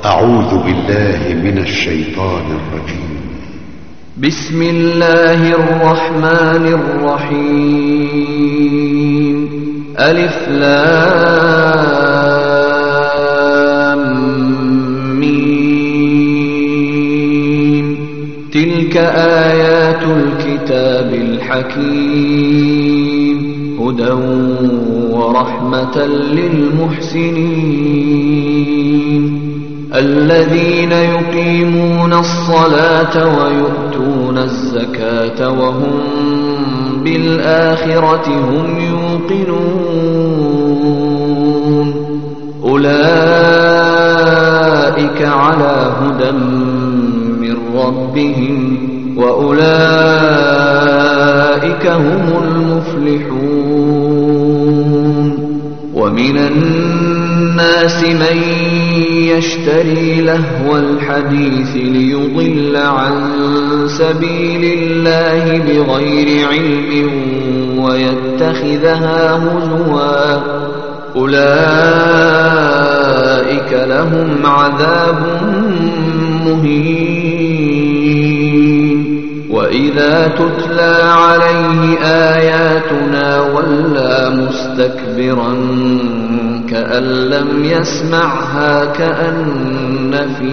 أعوذ بالله من الشيطان الرجيم. بسم الله الرحمن الرحيم. ألف لام ميم. تلك آيات الكتاب الحكيم، هدى ورحمة للمحسنين الذين يقيمون الصلاة ويؤتون الزكاة وهم بالآخرة هم يوقنون. أولئك على هدى من ربهم وأولئك هم المفلحون. ومن الناس من يشتري لهو الحديث ليضل عن سبيل الله بغير علم ويتخذها هزوا. أولئك لهم عذاب مهين. وإذا تتلى عليه آياتنا ولى مستكبرا كأن لم يسمعها كأن في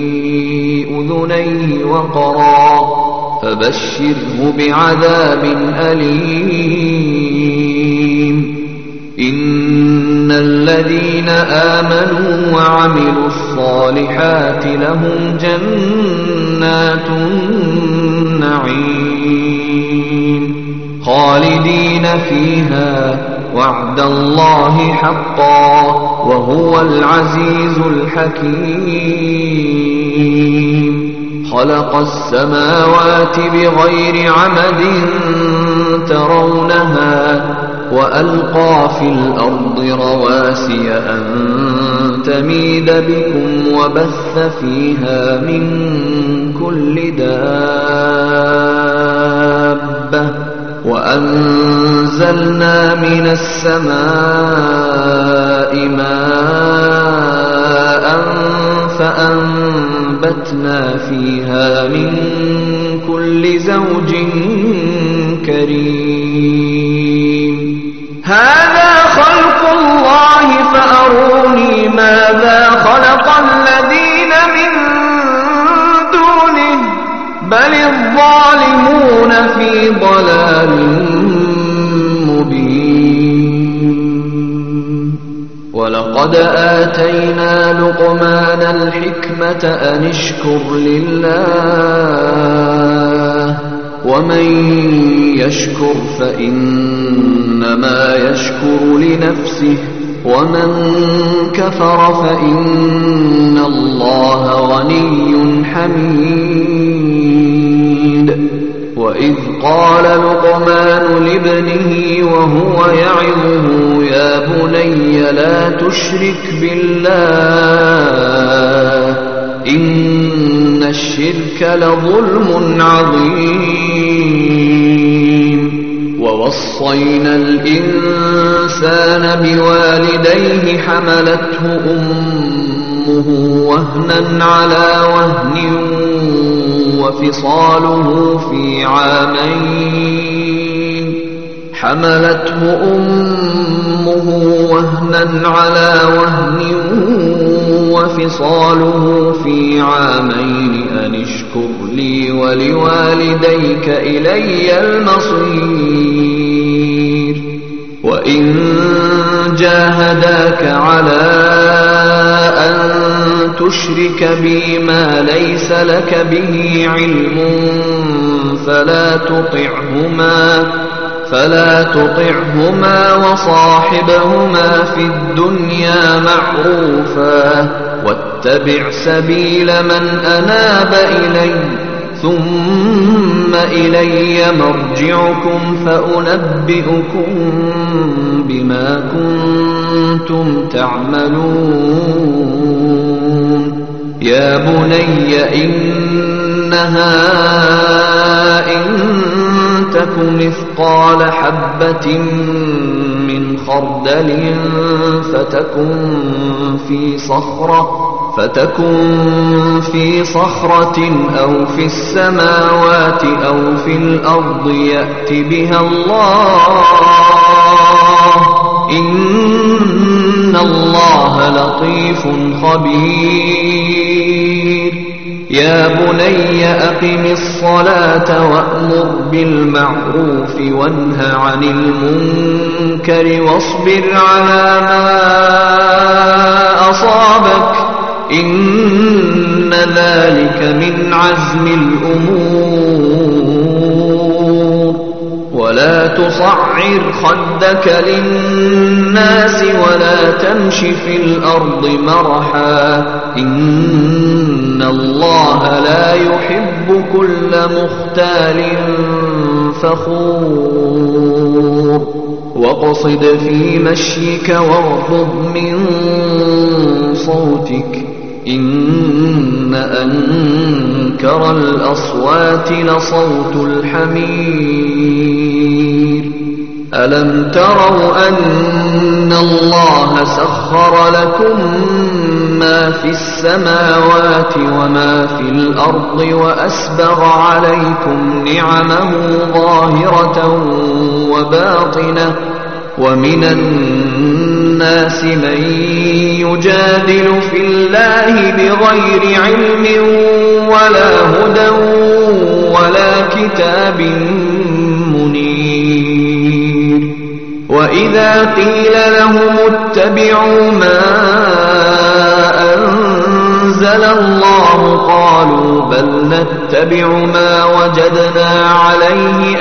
أذنيه وقرا. فبشره بعذاب أليم. إن الذين آمنوا وعملوا الصالحات لهم جنات النعيم خالدين فيها وعد الله حقا وهو العزيز الحكيم. خلق السماوات بغير عمد ترونها وألقى في الأرض رواسي أن تميد بكم وبث فيها من كل دابة وأنزلنا من السماء ماء فأنبتنا فيها من كل زوج كريم. هذا خلق الله فأروني ماذا خلق الذين من دونه بل الظالمون في ضلال مبين. ولقد آتينا لقمان الحكمة أن اشكر لله ومن يشكر فإنما يشكر لنفسه ومن كفر فإن الله غني حميد. وإذ قال لقمان لابنه وهو يعظه يا بني لا تشرك بالله إن الشرك لظلم عظيم. ووصينا الإنسان بوالديه حملته أمه وهنا على وهن وفصاله في عامين. حملته أمه وهنا على وهن وفصاله في عامين أن اشكر لي ولوالديك إلي المصير. وإن جاهداك على أن تشرك بي ما ليس لك به علم فلا تطعهما وصاحبهما في الدنيا معروفا واتبع سبيل من أناب إلي ثم إلي مرجعكم فأنبئكم بما كنتم تعملون. يا بني إنها إن تك مثقال حبة من خردل فتكن في صخرة فتكن في صخرة أو في السماوات أو في الأرض يأت بها الله إن الله لطيف خبير يا بني أقم الصلاة وأمر بالمعروف وانه عن المنكر واصبر على ما أصابك إن ذلك من عزم الأمور ولا تصعر خدك للناس ولا تمش في الأرض مرحا إن الله لا يحب كل مختال فخور واقصد في مشيك واغضض من صوتك إن أنكر الأصوات لصوت الحمير ألم تروا أن الله سخر لكم ما في السماوات وما في الأرض وأسبغ عليكم نعمه ظاهرة وباطنة ومن الناس من يجادل في الله بغير علم ولا هدى ولا كتاب منير وإذا قيل لهم اتبعوا ما أنزل الله قالوا بل نتبع ما وجدنا عليه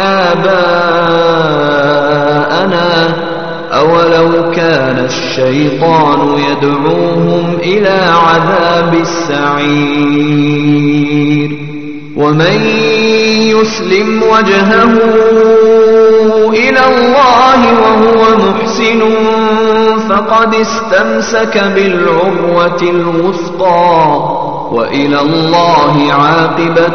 آباءنا أولو كان الشيطان يدعوهم إلى عذاب السعير ومن يسلم وجهه إلى الله وهو محسن فقد استمسك بالعروة الوثقى وإلى الله عاقبة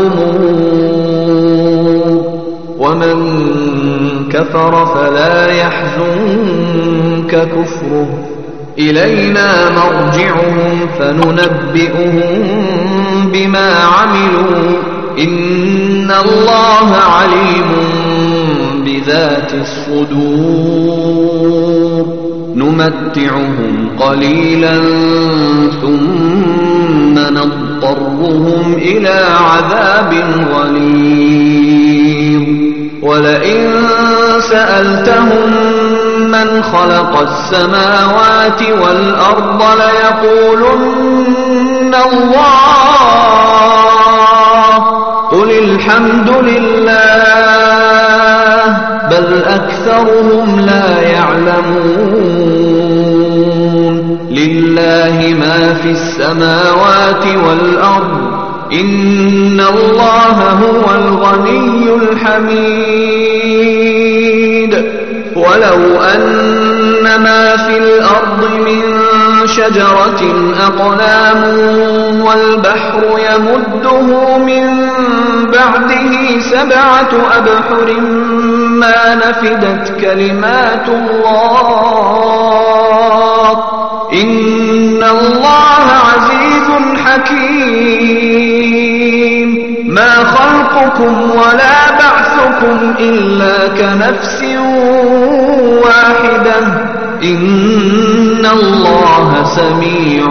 الأمور ومن كفر فلا يحزنك كفره إلينا مرجعهم فننبئهم بما عملوا إن الله عليم بذات الصدور نمتعهم قليلا ثم نضطرهم إلى عذاب غليظ ولئن سألتهم من خلق السماوات والأرض ليقولن الله قل الحمد لله بل أكثرهم لا يعلمون لله ما في السماوات والأرض إن الله هو الغني الحميد ولو أن ما في الأرض من شجرة أقلام والبحر يمده من بعده 7 أبحر ما نفدت كلمات الله إن الله عزيز حكيم ما خلقكم ولا بعثكم إلا كنفس واحدة إن الله سميع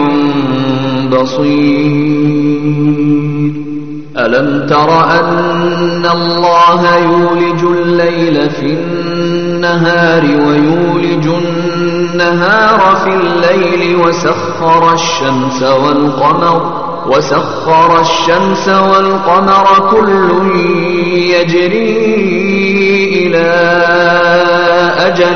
بصير ألم تر أن الله يولج الليل في النهار ويولج النهار في الليل وسخر الشمس والقمر كل يجري إلى أجل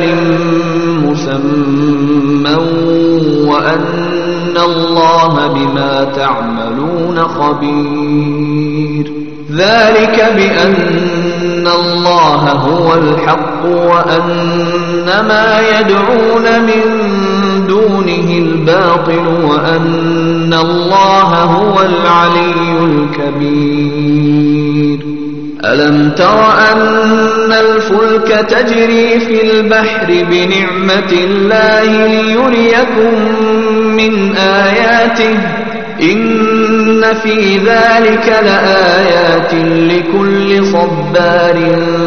مسمى وأن الله بما تعملون خبير ذلك بأن الله هو الحق وأن ما يدعون من دونه الباطل وأن الله هو العلي الكبير ألم تر أن الفلك تجري في البحر بنعمة الله ليريكم من آياته إن في ذلك لآيات لكل صبار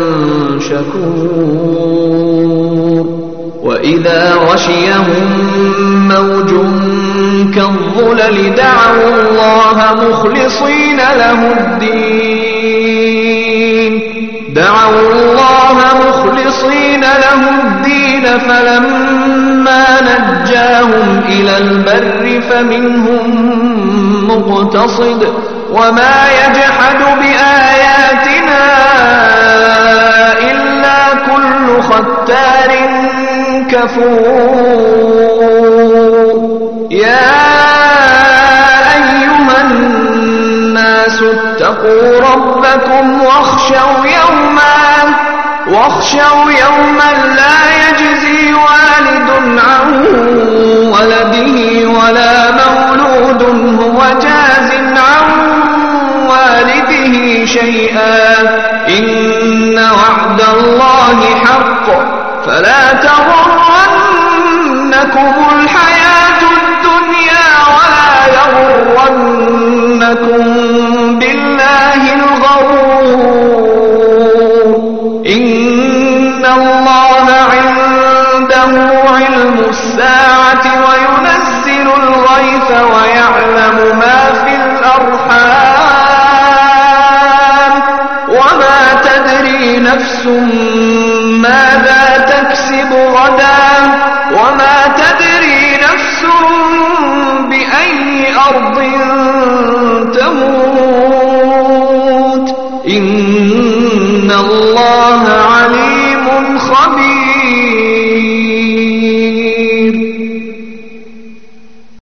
شكور وإذا غشيهم موج كالظلل دعوا الله مخلصين له الدين فلما نجاهم إلى البر فمنهم مقتصد وما يجحد بآياتنا إلا كل ختار كفور يا أيها الناس اتقوا ربكم واخشوا يوما لا يجزي والد عن ولده ولا مولود هو جاز عن والده شيئا إن وعد الله حق فلا تغرنكم الحياة الدنيا ولا يغرنكم بالله الغرور إن الله عنده علم الساعة وينزل الغيث ويعلم ما في الأرحام وما تدري نفس ماذا تكسب غدا وما تدري نفس بأي أرض تموت